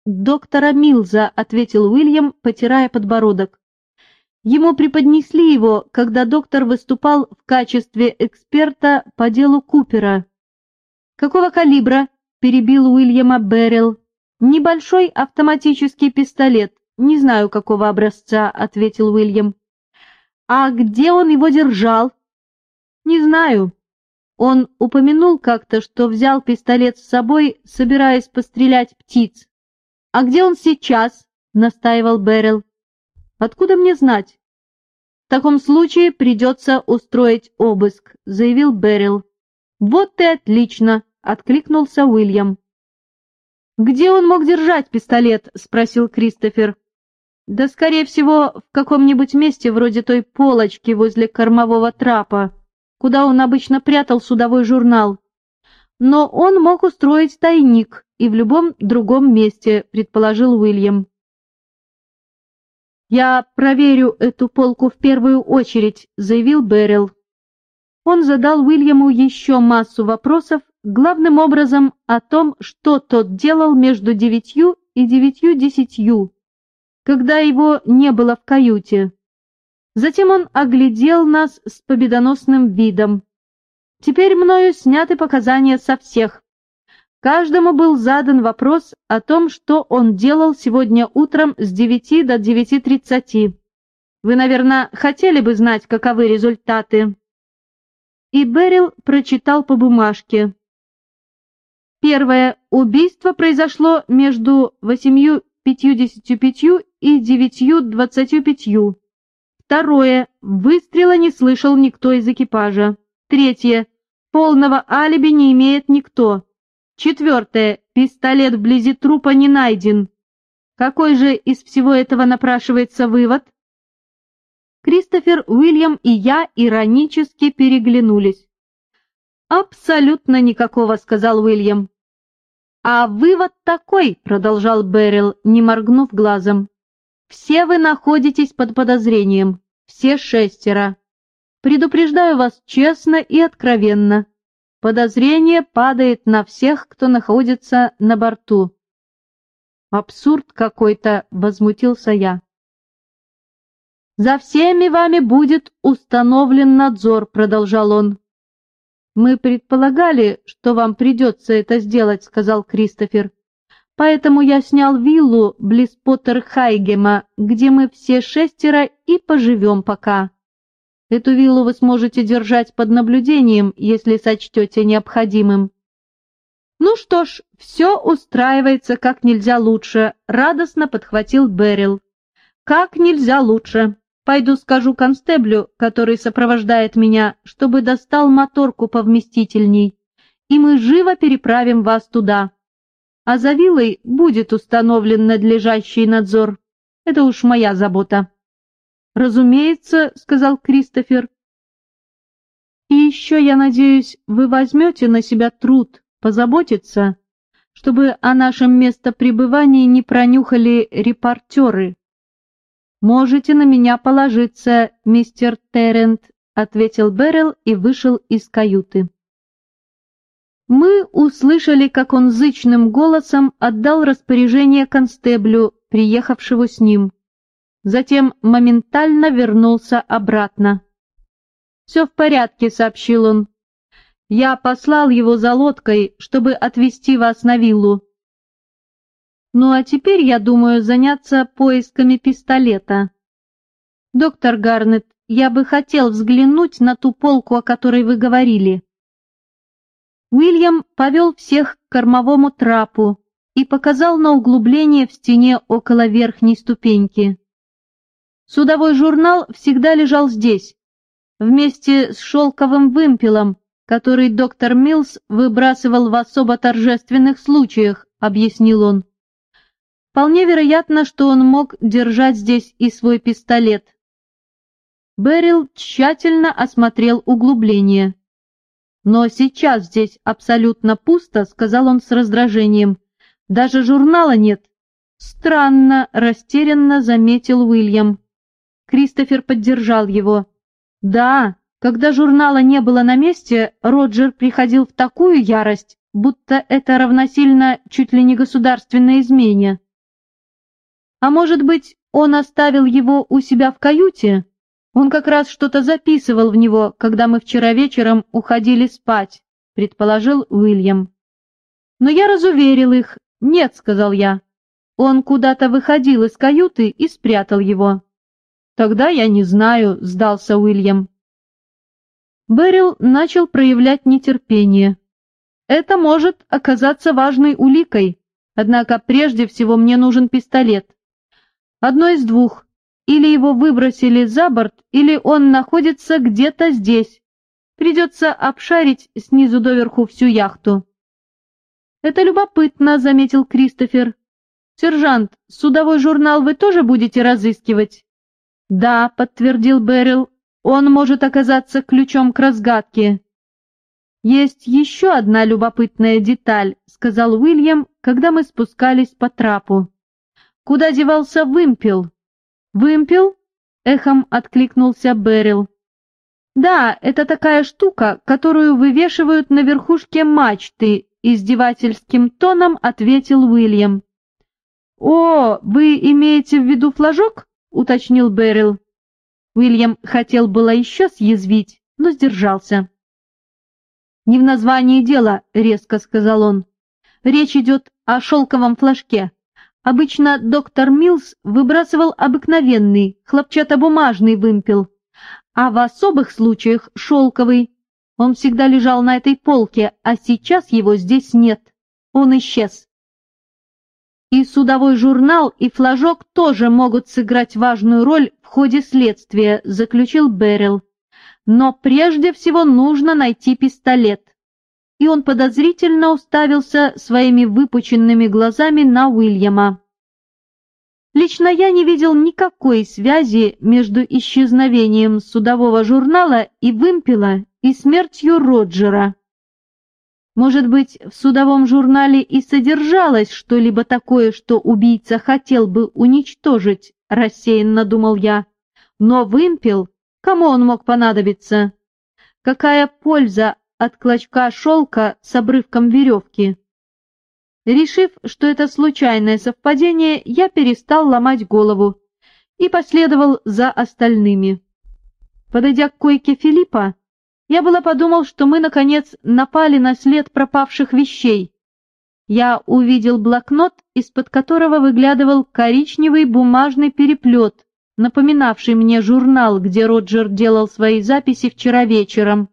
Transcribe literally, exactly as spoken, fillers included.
доктора Милза», — ответил Уильям, потирая подбородок. Ему преподнесли его, когда доктор выступал в качестве эксперта по делу Купера. «Какого калибра?» — перебил Уильяма Беррилл. «Небольшой автоматический пистолет. Не знаю, какого образца», — ответил Уильям. «А где он его держал?» «Не знаю. Он упомянул как-то, что взял пистолет с собой, собираясь пострелять птиц». «А где он сейчас?» — настаивал Беррилл. «Откуда мне знать?» «В таком случае придется устроить обыск», — заявил Беррилл. «Вот и отлично», — откликнулся Уильям. «Где он мог держать пистолет?» — спросил Кристофер. «Да, скорее всего, в каком-нибудь месте вроде той полочки возле кормового трапа, куда он обычно прятал судовой журнал. Но он мог устроить тайник и в любом другом месте», — предположил Уильям. «Я проверю эту полку в первую очередь», — заявил Беррилл. Он задал Уильяму еще массу вопросов, главным образом о том, что тот делал между девятью и девятью десятью, когда его не было в каюте. Затем он оглядел нас с победоносным видом. Теперь мною сняты показания со всех. Каждому был задан вопрос о том, что он делал сегодня утром с девяти до девяти тридцати. Вы, наверное, хотели бы знать, каковы результаты. И Беррилл прочитал по бумажке. Первое. Убийство произошло между восемью пятьюдесятью пятью и девятью двадцатью пятью. Второе. Выстрела не слышал никто из экипажа. Третье. Полного алиби не имеет никто. Четвертое. Пистолет вблизи трупа не найден. Какой же из всего этого напрашивается вывод? Кристофер, Уильям и я иронически переглянулись. «Абсолютно никакого», — сказал Уильям. «А вывод такой», — продолжал Беррилл, не моргнув глазом. «Все вы находитесь под подозрением, все шестеро. Предупреждаю вас честно и откровенно. Подозрение падает на всех, кто находится на борту». «Абсурд какой-то», — возмутился я. «За всеми вами будет установлен надзор», — продолжал он. «Мы предполагали, что вам придется это сделать», — сказал Кристофер. «Поэтому я снял виллу близ Поттерхайгема, где мы все шестеро и поживем пока. Эту виллу вы сможете держать под наблюдением, если сочтете необходимым». «Ну что ж, все устраивается как нельзя лучше», — радостно подхватил Беррилл. «Как нельзя лучше. Пойду скажу констеблю, который сопровождает меня, чтобы достал моторку повместительней, и мы живо переправим вас туда. А за виллой будет установлен надлежащий надзор. Это уж моя забота». «Разумеется», — сказал Кристофер. «И еще, я надеюсь, вы возьмете на себя труд позаботиться, чтобы о нашем местопребывании не пронюхали репортеры». «Можете на меня положиться, мистер Террент», — ответил Беррилл и вышел из каюты. Мы услышали, как он зычным голосом отдал распоряжение констеблю, приехавшему с ним. Затем моментально вернулся обратно. «Все в порядке», — сообщил он. «Я послал его за лодкой, чтобы отвезти вас на виллу. Ну а теперь, я думаю, заняться поисками пистолета. Доктор Гарнет, я бы хотел взглянуть на ту полку, о которой вы говорили». Уильям повел всех к кормовому трапу и показал на углубление в стене около верхней ступеньки. Судовой журнал всегда лежал здесь, вместе с шелковым вымпелом, который доктор Милс выбрасывал в особо торжественных случаях, объяснил он. Вполне вероятно, что он мог держать здесь и свой пистолет. Беррилл тщательно осмотрел углубление. «Но сейчас здесь абсолютно пусто», — сказал он с раздражением. «Даже журнала нет». «Странно», — растерянно заметил Уильям. Кристофер поддержал его. «Да, когда журнала не было на месте, Роджер приходил в такую ярость, будто это равносильно чуть ли не государственной измене. А может быть, он оставил его у себя в каюте? Он как раз что-то записывал в него, когда мы вчера вечером уходили спать, предположил Уильям. Но я разуверил их. Нет, сказал я. Он куда-то выходил из каюты и спрятал его. Тогда я не знаю, сдался Уильям. Беррилл начал проявлять нетерпение. Это может оказаться важной уликой, однако прежде всего мне нужен пистолет. Одно из двух. Или его выбросили за борт, или он находится где-то здесь. Придется обшарить снизу доверху всю яхту. «Это любопытно», — заметил Кристофер. «Сержант, судовой журнал вы тоже будете разыскивать?» «Да», — подтвердил Беррилл, — «он может оказаться ключом к разгадке». «Есть еще одна любопытная деталь», — сказал Уильям, когда мы спускались по трапу. «Куда девался вымпел?» «Вымпел?» — эхом откликнулся Беррилл. «Да, это такая штука, которую вывешивают на верхушке мачты», — издевательским тоном ответил Уильям. «О, вы имеете в виду флажок?» — уточнил Беррилл. Уильям хотел было еще съязвить, но сдержался. «Не в названии дело», — резко сказал он. «Речь идет о шелковом флажке. Обычно доктор Милс выбрасывал обыкновенный, хлопчатобумажный вымпел, а в особых случаях шелковый. Он всегда лежал на этой полке, а сейчас его здесь нет. Он исчез. И судовой журнал, и флажок тоже могут сыграть важную роль в ходе следствия», — заключил Беррилл. «Но прежде всего нужно найти пистолет». И он подозрительно уставился своими выпученными глазами на Уильяма. Лично я не видел никакой связи между исчезновением судового журнала и вымпела и смертью Роджера. Может быть, в судовом журнале и содержалось что-либо такое, что убийца хотел бы уничтожить, рассеянно думал я. Но вымпел, кому он мог понадобиться? Какая польза от клочка шелка с обрывком веревки? Решив, что это случайное совпадение, я перестал ломать голову и последовал за остальными. Подойдя к койке Филиппа, я было подумал, что мы, наконец, напали на след пропавших вещей. Я увидел блокнот, из-под которого выглядывал коричневый бумажный переплет, напоминавший мне журнал, где Роджер делал свои записи вчера вечером.